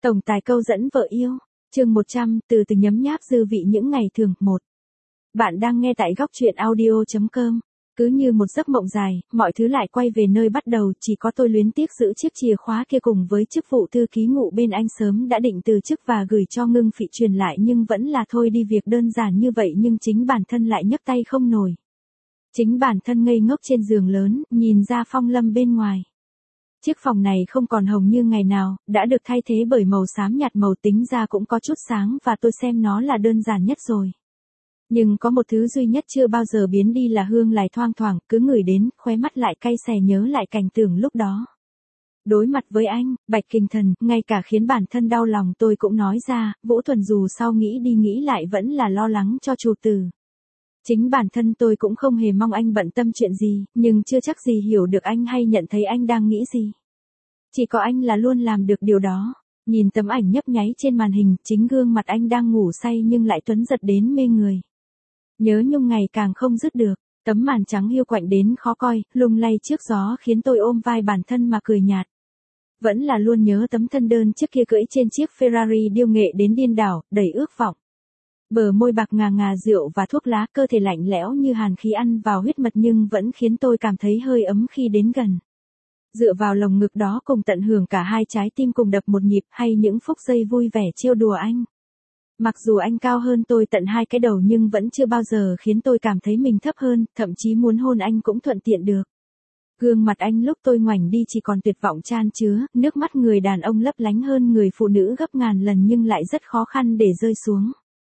Tổng tài câu dẫn vợ yêu, chương 100, từ từ nhấm nháp dư vị những ngày thường. 1. Bạn đang nghe tại góc truyện audio.com. Cứ như một giấc mộng dài, mọi thứ lại quay về nơi bắt đầu, chỉ có tôi luyến tiếc giữ chiếc chìa khóa kia cùng với chức vụ thư ký ngụ bên anh sớm đã định từ chức và gửi cho Ngưng Phỉ truyền lại, nhưng vẫn là thôi đi, việc đơn giản như vậy nhưng chính bản thân lại nhấc tay không nổi. Chính bản thân ngây ngốc trên giường lớn, nhìn ra phong lâm bên ngoài. Chiếc phòng này không còn hồng như ngày nào, đã được thay thế bởi màu xám nhạt, màu tính ra cũng có chút sáng và tôi xem nó là đơn giản nhất rồi. Nhưng có một thứ duy nhất chưa bao giờ biến đi là hương lài thoang thoảng, cứ ngửi đến, khóe mắt lại cay xè nhớ lại cảnh tượng lúc đó. Đối mặt với anh, Bạch Kình Thần, ngay cả khiến bản thân đau lòng tôi cũng nói ra, Vũ Thuần dù sau nghĩ đi nghĩ lại vẫn là lo lắng cho chủ tử. Chính bản thân tôi cũng không hề mong anh bận tâm chuyện gì, nhưng chưa chắc gì hiểu được anh hay nhận thấy anh đang nghĩ gì. Chỉ có anh là luôn làm được điều đó. Nhìn tấm ảnh nhấp nháy trên màn hình, chính gương mặt anh đang ngủ say nhưng lại tuấn giật đến mê người. Nhớ nhung ngày càng không dứt được, tấm màn trắng hiu quạnh đến khó coi, lung lay trước gió khiến tôi ôm vai bản thân mà cười nhạt. Vẫn là luôn nhớ tấm thân đơn trước kia cưỡi trên chiếc Ferrari điêu nghệ đến điên đảo, đầy ước vọng. Bờ môi bạc ngà ngà rượu và thuốc lá, cơ thể lạnh lẽo như hàn khí ăn vào huyết mật nhưng vẫn khiến tôi cảm thấy hơi ấm khi đến gần. Dựa vào lồng ngực đó cùng tận hưởng cả hai trái tim cùng đập một nhịp, hay những phút giây vui vẻ trêu đùa anh. Mặc dù anh cao hơn tôi tận 2 cái đầu nhưng vẫn chưa bao giờ khiến tôi cảm thấy mình thấp hơn, thậm chí muốn hôn anh cũng thuận tiện được. Gương mặt anh lúc tôi ngoảnh đi chỉ còn tuyệt vọng chan chứa, nước mắt người đàn ông lấp lánh hơn người phụ nữ gấp ngàn lần nhưng lại rất khó khăn để rơi xuống.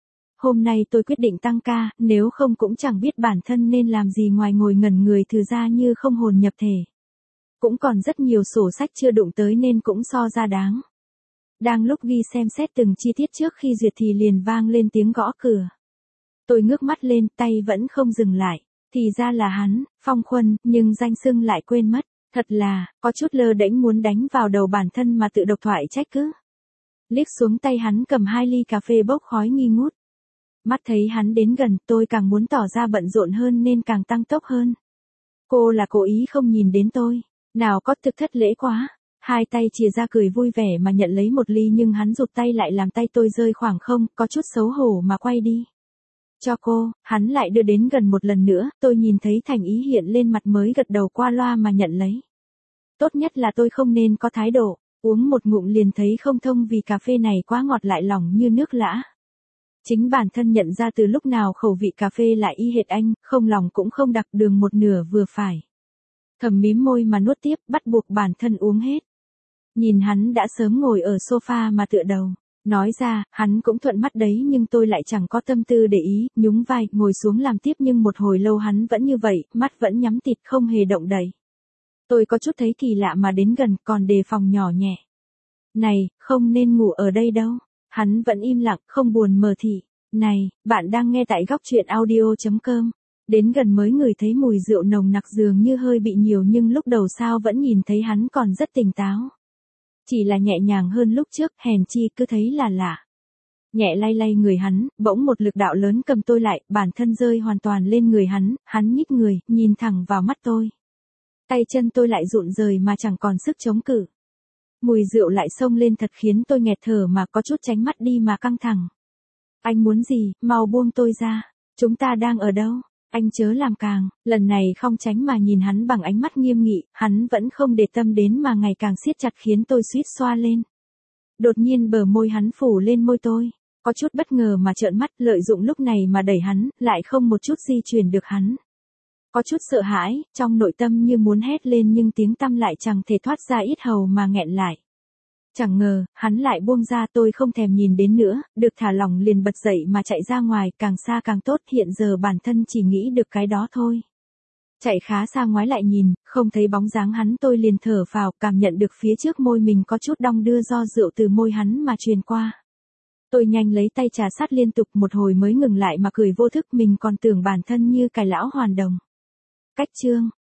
Hôm nay tôi quyết định tăng ca, nếu không cũng chẳng biết bản thân nên làm gì ngoài ngồi ngẩn người thừ ra như không hồn nhập thể. Cũng còn rất nhiều sổ sách chưa đụng tới nên cũng so ra đáng. Đang lúc ghi xem xét từng chi tiết trước khi duyệt thì liền vang lên tiếng gõ cửa. Tôi ngước mắt lên, tay vẫn không dừng lại. Thì ra là hắn, Phong Khuân, nhưng danh xưng lại quên mất. Thật là, có chút lơ đễnh muốn đánh vào đầu bản thân mà tự độc thoại trách cứ. Liếc xuống tay hắn cầm 2 ly cà phê bốc khói nghi ngút. Mắt thấy hắn đến gần, tôi càng muốn tỏ ra bận rộn hơn nên càng tăng tốc hơn. Cô là cố ý không nhìn đến tôi. Nào có, thực thất lễ quá. Hai tay chìa ra cười vui vẻ mà nhận lấy một ly nhưng hắn rụt tay lại làm tay tôi rơi khoảng không, có chút xấu hổ mà quay đi. Cho cô, hắn lại đưa đến gần một lần nữa, tôi nhìn thấy thành ý hiện lên mặt mới gật đầu qua loa mà nhận lấy. Tốt nhất là tôi không nên có thái độ, uống một ngụm liền thấy không thông vì cà phê này quá ngọt lại lỏng như nước lã. Chính bản thân nhận ra từ lúc nào khẩu vị cà phê lại y hệt anh, không lòng cũng không đặc, đường một nửa vừa phải. Thầm mím môi mà nuốt tiếp, bắt buộc bản thân uống hết. Nhìn hắn đã sớm ngồi ở sofa mà tựa đầu. Nói ra, hắn cũng thuận mắt đấy nhưng tôi lại chẳng có tâm tư để ý, nhún vai, ngồi xuống làm tiếp nhưng một hồi lâu hắn vẫn như vậy, mắt vẫn nhắm tịt không hề động đậy. Tôi có chút thấy kỳ lạ mà đến gần, còn đề phòng nhỏ nhẹ. Này, không nên ngủ ở đây đâu. Hắn vẫn im lặng, không buồn mở thị. Này, bạn đang nghe tại góc truyện audio.com. Đến gần mới ngửi thấy mùi rượu nồng nặc dường như hơi bị nhiều nhưng lúc đầu sao vẫn nhìn thấy hắn còn rất tỉnh táo. Chỉ là nhẹ nhàng hơn lúc trước, hèn chi cứ thấy là lạ. Nhẹ lay lay người hắn, bỗng một lực đạo lớn cầm tôi lại, bản thân rơi hoàn toàn lên người hắn nhích người, nhìn thẳng vào mắt tôi. Tay chân tôi lại rụn rời mà chẳng còn sức chống cự. Mùi rượu lại xông lên thật khiến tôi nghẹt thở mà có chút tránh mắt đi mà căng thẳng. Anh muốn gì, mau buông tôi ra. Chúng ta đang ở đâu? Anh chớ làm càng, lần này không tránh mà nhìn hắn bằng ánh mắt nghiêm nghị, hắn vẫn không để tâm đến mà ngày càng siết chặt khiến tôi suýt xoa lên. Đột nhiên bờ môi hắn phủ lên môi tôi, có chút bất ngờ mà trợn mắt, lợi dụng lúc này mà đẩy hắn, lại không một chút di chuyển được hắn. Có chút sợ hãi, trong nội tâm như muốn hét lên nhưng tiếng tăm lại chẳng thể thoát ra yết hầu mà nghẹn lại. Chẳng ngờ, hắn lại buông ra, tôi không thèm nhìn đến nữa, được thả lỏng liền bật dậy mà chạy ra ngoài, càng xa càng tốt, hiện giờ bản thân chỉ nghĩ được cái đó thôi. Chạy khá xa ngoái lại nhìn, không thấy bóng dáng hắn tôi liền thở phào, cảm nhận được phía trước môi mình có chút đong đưa do rượu từ môi hắn mà truyền qua. Tôi nhanh lấy tay trà sát liên tục một hồi mới ngừng lại mà cười vô thức, mình còn tưởng bản thân như cải lão hoàn đồng. Cách chương,